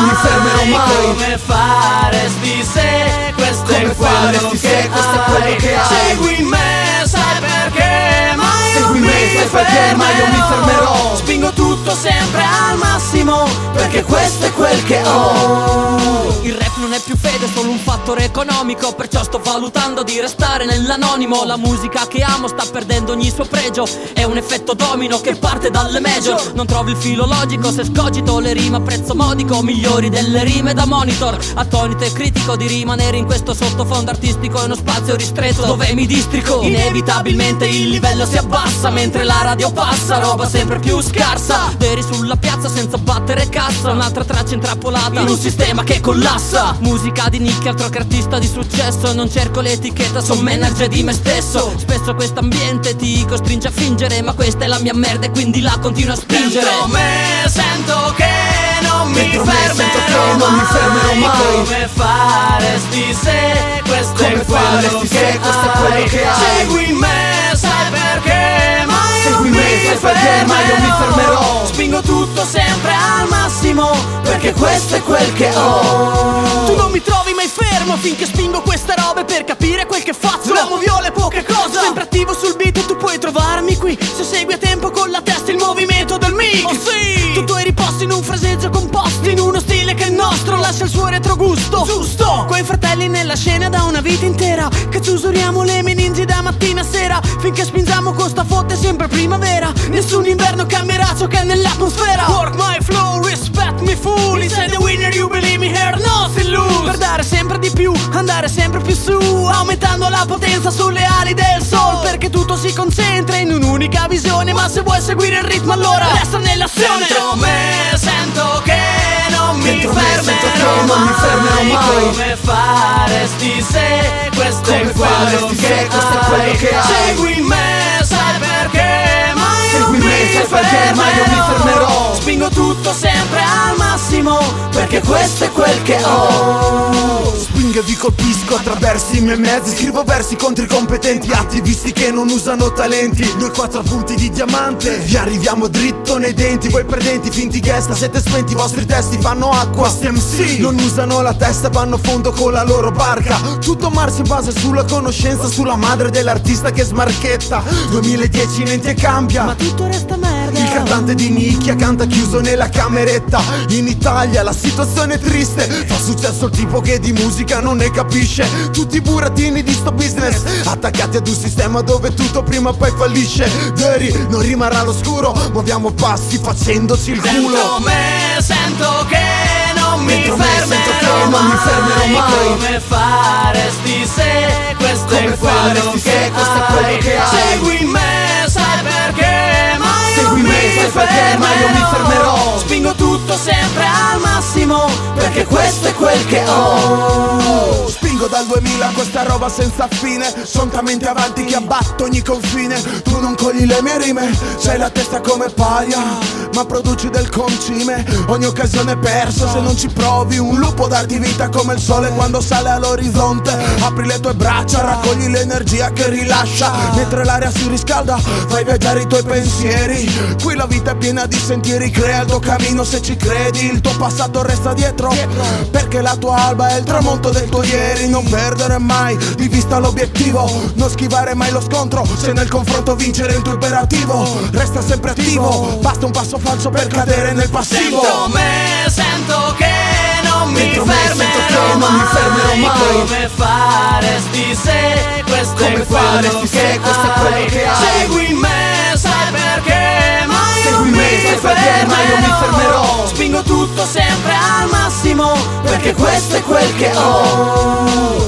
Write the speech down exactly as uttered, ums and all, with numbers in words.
non mi fermerò mai. Come faresti se questo Come è quello faresti che se questo è quello hai? che hai? Segui me, sai perché mai Segui io me, mi sai perché mai io mi fermerò. Spingo tutto sempre al massimo, perché questo è quel che ho. Il rap non è più fede, è solo un fattore economico, perciò sto valutando di restare nell'anonimo. La musica che amo sta perdendo ogni suo pregio, è un effetto domino che parte dalle major. Non trovo il filo logico se scogito le rime a prezzo modico, migliori delle rime da monitor. Attonito e critico di rimanere in questo sottofondo artistico, è uno spazio ristretto dove mi districo. Inevitabilmente il livello si abbassa mentre la radio passa, roba sempre più scarsa. Veri sulla piazza senza battere cassa, un'altra traccia intrappolata in un sistema che collassa. Musica di nicchia, altro che artista di successo. Non cerco l'etichetta, sono manager di me stesso. Spesso quest'ambiente ti costringe a fingere, ma questa è la mia merda e quindi la continuo a spingere. Dentro me sento che non mi Dentro me fermerò sento che non mi fermerò mai. Come faresti se questo Come è quello faresti se che questo è quello hai? che hai? Segui me, sai perché mai Segui io me, mi sai perché mai io mi fermerò. Spingo tutto sempre al massimo, perché questo è quel che ho. Tu non mi trovi mai fermo finché spingo questa roba, e per capire quel che faccio amo viole poche cose. Sempre attivo sul beat e tu puoi trovarmi qui, se segui a tempo con la testa il movimento del mic. Oh sì! Tutto è riposto in un fraseggio composto in uno stile che è il nostro, lascia il suo retrogusto. Giusto! Coi fratelli nella scena da una vita intera, che ci usuriamo le meningi da mattina a sera, finché spingiamo con sta fotte sempre primavera. Nessun inverno cambierà ciò che è nell'atmosfera. Work my flow, respect me full. Inside the winner you believe me here, nothing lose. Per dare sempre di più, andare sempre più su, aumentando la potenza sulle ali del sol, perché tutto si concentra in un'unica visione. Ma se vuoi seguire il ritmo allora resta nell'azione. Dentro me sento che non mi Dentro me sento che fermerò non mi fermerò mai. Come faresti se questo è Come quello faresti se che questo è quello hai? che hai? Segui me, sai perché mai Segui io me, mi sai perché mai io mi fermerò. Spingo tutto sempre al massimo, perché questo è quel che ho. Spingo e vi colpisco attraverso i miei mezzi, scrivo versi contro i competenti attivisti che non usano talenti. Noi quattro punti di diamante, vi arriviamo dritto nei denti. Voi perdenti, finti gesta, siete spenti, i vostri testi fanno acqua. Questi M C non usano la testa, vanno a fondo con la loro barca. Tutto Mars in base sulla conoscenza, sulla madre dell'artista che smarchetta. duemiladieci niente cambia, Ma tutto resta merda. il cantante di nicchia canta chiuso nella cameretta. In Italia la situazione è triste, fa successo il tipo che di musica non ne capisce. Tutti i burattini di sto business attaccati ad un sistema dove tutto prima o poi fallisce. Deri non rimarrà all'oscuro, muoviamo passi facendoci il culo. Dentro me sento che non mi Dentro me fermerò sento che non mi fermerò mai. Come faresti se questo Come è quello faresti se che questo è quello hai? che hai? Segui me, sai perché mai Segui io me, mi sai perché mai io mi fermerò. Spingo tutto sempre al massimo, perché questo è quel che ho. Spingo dal duemila questa roba senza fine, son talmente avanti che abbatto ogni confine. Tu non cogli le mie rime, c'hai la testa come paglia, ma produci del concime. Ogni occasione è persa se non ci provi. Un lupo darti vita come il sole quando sale all'orizzonte. Apri le tue braccia, raccogli l'energia che rilascia. Mentre l'aria si riscalda, fai viaggiare i tuoi pensieri. Qui la vita è piena di sentieri, crea il tuo cammino se ci credi. Il tuo passato resta dietro, perché la tua alba è il tramonto del tuo ieri. Non perdere mai di vista l'obiettivo, non schivare mai lo scontro, se nel confronto vincere il tuo imperativo. Resta sempre attivo, basta un passo falso per cadere nel passivo. Dentro me sento che non mi Dentro me fermerò sento che non mi fermerò mai. Come faresti se questo Come è quello faresti se che questo è quello hai? che hai? Segui me, sai perché mai Segui io me, mi sai perché mai io mi fermerò. Spingo tutto sempre al massimo, perché questo è quel che ho.